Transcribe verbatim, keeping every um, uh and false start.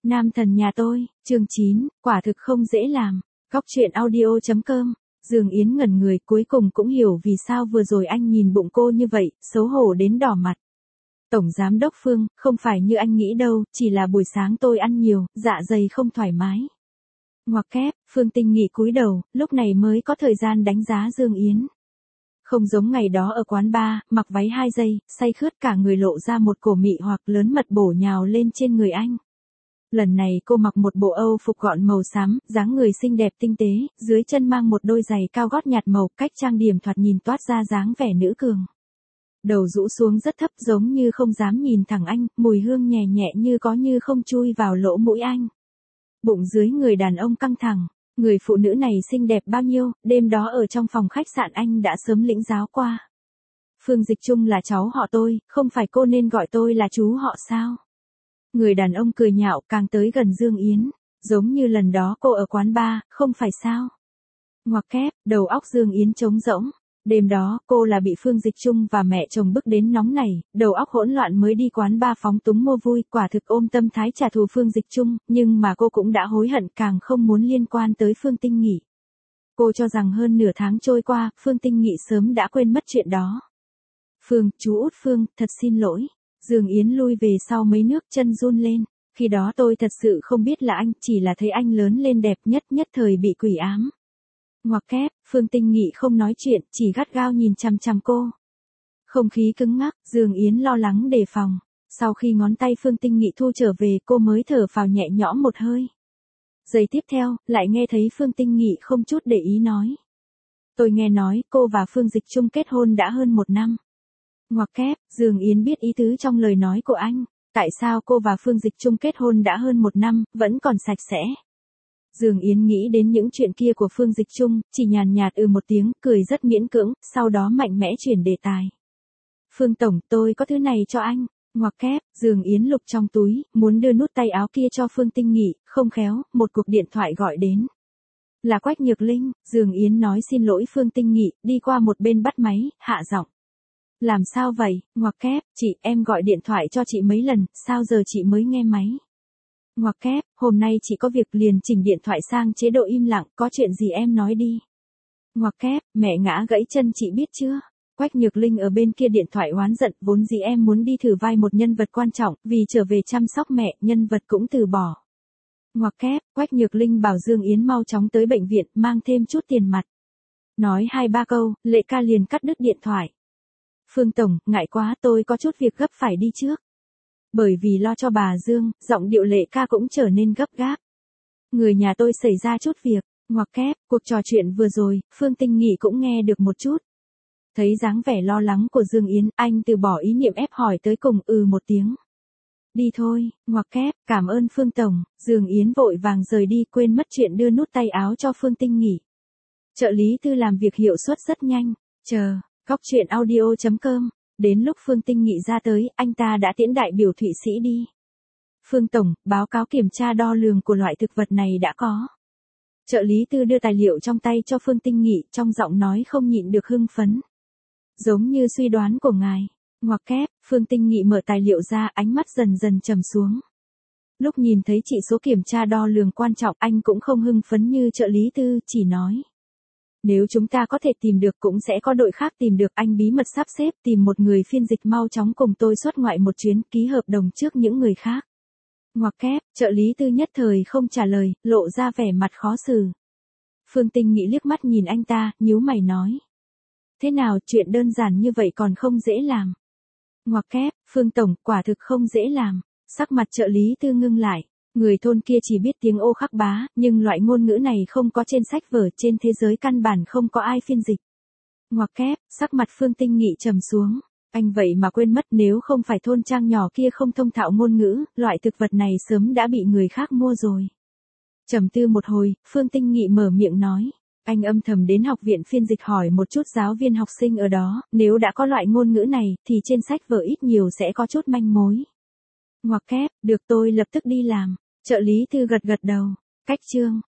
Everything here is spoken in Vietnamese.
Nam thần nhà tôi, chương chín, quả thực không dễ làm. Góc truyện audio chấm com. Dương Yến ngẩn người, cuối cùng cũng hiểu vì sao vừa rồi anh nhìn bụng cô như vậy, xấu hổ đến đỏ mặt. Tổng giám đốc Phương, không phải như anh nghĩ đâu, chỉ là buổi sáng tôi ăn nhiều, dạ dày không thoải mái. Ngoặc kép, Phương Tinh Nghị cúi đầu, lúc này mới có thời gian đánh giá Dương Yến. Không giống ngày đó ở quán bar, mặc váy hai giây, say khướt cả người lộ ra một cổ mị hoặc lớn mật bổ nhào lên trên người anh. Lần này cô mặc một bộ Âu phục gọn màu xám, dáng người xinh đẹp tinh tế, dưới chân mang một đôi giày cao gót nhạt màu, cách trang điểm thoạt nhìn toát ra dáng vẻ nữ cường. Đầu rũ xuống rất thấp giống như không dám nhìn thẳng anh, mùi hương nhẹ nhẹ như có như không chui vào lỗ mũi anh. Bụng dưới người đàn ông căng thẳng, người phụ nữ này xinh đẹp bao nhiêu, đêm đó ở trong phòng khách sạn anh đã sớm lĩnh giáo qua. Phương Dịch Trung là cháu họ tôi, không phải cô nên gọi tôi là chú họ sao? Người đàn ông cười nhạo càng tới gần Dương Yến, giống như lần đó cô ở quán bar, không phải sao? Ngoặc kép, đầu óc Dương Yến trống rỗng. Đêm đó, cô là bị Phương Dịch Trung và mẹ chồng bức đến nóng nảy, đầu óc hỗn loạn mới đi quán bar phóng túng mua vui, quả thực ôm tâm thái trả thù Phương Dịch Trung, nhưng mà cô cũng đã hối hận càng không muốn liên quan tới Phương Tinh Nghị. Cô cho rằng hơn nửa tháng trôi qua, Phương Tinh Nghị sớm đã quên mất chuyện đó. Phương, chú út Phương, thật xin lỗi. Dương Yến lui về sau mấy nước, chân run lên. Khi đó tôi thật sự không biết là anh, chỉ là thấy anh lớn lên đẹp nhất nhất thời bị quỷ ám. Ngoặc kép, Phương Tinh Nghị không nói chuyện, chỉ gắt gao nhìn chằm chằm cô. Không khí cứng ngắc, Dương Yến lo lắng đề phòng. Sau khi ngón tay Phương Tinh Nghị thu trở về, cô mới thở phào nhẹ nhõm một hơi. Giây tiếp theo, lại nghe thấy Phương Tinh Nghị không chút để ý nói. Tôi nghe nói, cô và Phương Dịch Trung kết hôn đã hơn một năm. Ngoặc kép, Dương Yến biết ý tứ trong lời nói của anh. Tại sao cô và Phương Dịch Trung kết hôn đã hơn một năm, vẫn còn sạch sẽ? Dương Yến nghĩ đến những chuyện kia của Phương Dịch Trung, chỉ nhàn nhạt ừ một tiếng, cười rất miễn cưỡng, sau đó mạnh mẽ chuyển đề tài. Phương Tổng, tôi có thứ này cho anh. Ngoặc kép, Dương Yến lục trong túi, muốn đưa nút tay áo kia cho Phương Tinh Nghị, không khéo, một cuộc điện thoại gọi đến. Là Quách Nhược Linh, Dương Yến nói xin lỗi Phương Tinh Nghị, đi qua một bên bắt máy, hạ giọng. Làm sao vậy, ngoặc kép, chị, em gọi điện thoại cho chị mấy lần, sao giờ chị mới nghe máy? Ngoặc kép, hôm nay chị có việc liền chỉnh điện thoại sang chế độ im lặng, có chuyện gì em nói đi. Ngoặc kép, mẹ ngã gãy chân chị biết chưa? Quách Nhược Linh ở bên kia điện thoại oán giận, vốn dĩ em muốn đi thử vai một nhân vật quan trọng, vì trở về chăm sóc mẹ, nhân vật cũng từ bỏ. Ngoặc kép, Quách Nhược Linh bảo Dương Yến mau chóng tới bệnh viện, mang thêm chút tiền mặt. Nói hai ba câu, Lệ ca liền cắt đứt điện thoại. Phương Tổng, ngại quá, tôi có chút việc gấp phải đi trước. Bởi vì lo cho bà Dương, giọng điệu Lệ ca cũng trở nên gấp gáp. Người nhà tôi xảy ra chút việc, ngoặc kép, cuộc trò chuyện vừa rồi, Phương Tinh Nghị cũng nghe được một chút. Thấy dáng vẻ lo lắng của Dương Yến, anh từ bỏ ý niệm ép hỏi tới cùng ừ một tiếng. Đi thôi, ngoặc kép, cảm ơn Phương Tổng, Dương Yến vội vàng rời đi quên mất chuyện đưa nút tay áo cho Phương Tinh Nghị. Trợ lý tư làm việc hiệu suất rất nhanh, chờ. Góc truyện audio chấm com. Đến lúc Phương Tinh Nghị ra tới, anh ta đã tiễn đại biểu Thụy Sĩ đi. Phương Tổng, báo cáo kiểm tra đo lường của loại thực vật này đã có. Trợ lý tư đưa tài liệu trong tay cho Phương Tinh Nghị, trong giọng nói không nhịn được hưng phấn. Giống như suy đoán của ngài. Ngoặc kép, Phương Tinh Nghị mở tài liệu ra, ánh mắt dần dần trầm xuống. Lúc nhìn thấy chỉ số kiểm tra đo lường quan trọng, anh cũng không hưng phấn như trợ lý tư, chỉ nói. Nếu chúng ta có thể tìm được cũng sẽ có đội khác tìm được, anh bí mật sắp xếp tìm một người phiên dịch mau chóng cùng tôi xuất ngoại một chuyến, ký hợp đồng trước những người khác. Ngoặc kép, trợ lý tư nhất thời không trả lời, lộ ra vẻ mặt khó xử. Phương Tinh Nghị liếc mắt nhìn anh ta, nhíu mày nói. Thế nào, chuyện đơn giản như vậy còn không dễ làm. Ngoặc kép, Phương Tổng, quả thực không dễ làm. Sắc mặt trợ lý tư ngưng lại. Người thôn kia chỉ biết tiếng Ô khắc bá, nhưng loại ngôn ngữ này không có trên sách vở, trên thế giới căn bản không có ai phiên dịch. Ngoặc kép, sắc mặt Phương Tinh Nghị trầm xuống. Anh vậy mà quên mất nếu không phải thôn trang nhỏ kia không thông thạo ngôn ngữ, loại thực vật này sớm đã bị người khác mua rồi. Trầm tư một hồi, Phương Tinh Nghị mở miệng nói. Anh âm thầm đến học viện phiên dịch hỏi một chút giáo viên học sinh ở đó, nếu đã có loại ngôn ngữ này, thì trên sách vở ít nhiều sẽ có chút manh mối. Ngoặc kép, được tôi lập tức đi làm. Trợ lý tư gật gật đầu. Cách chương.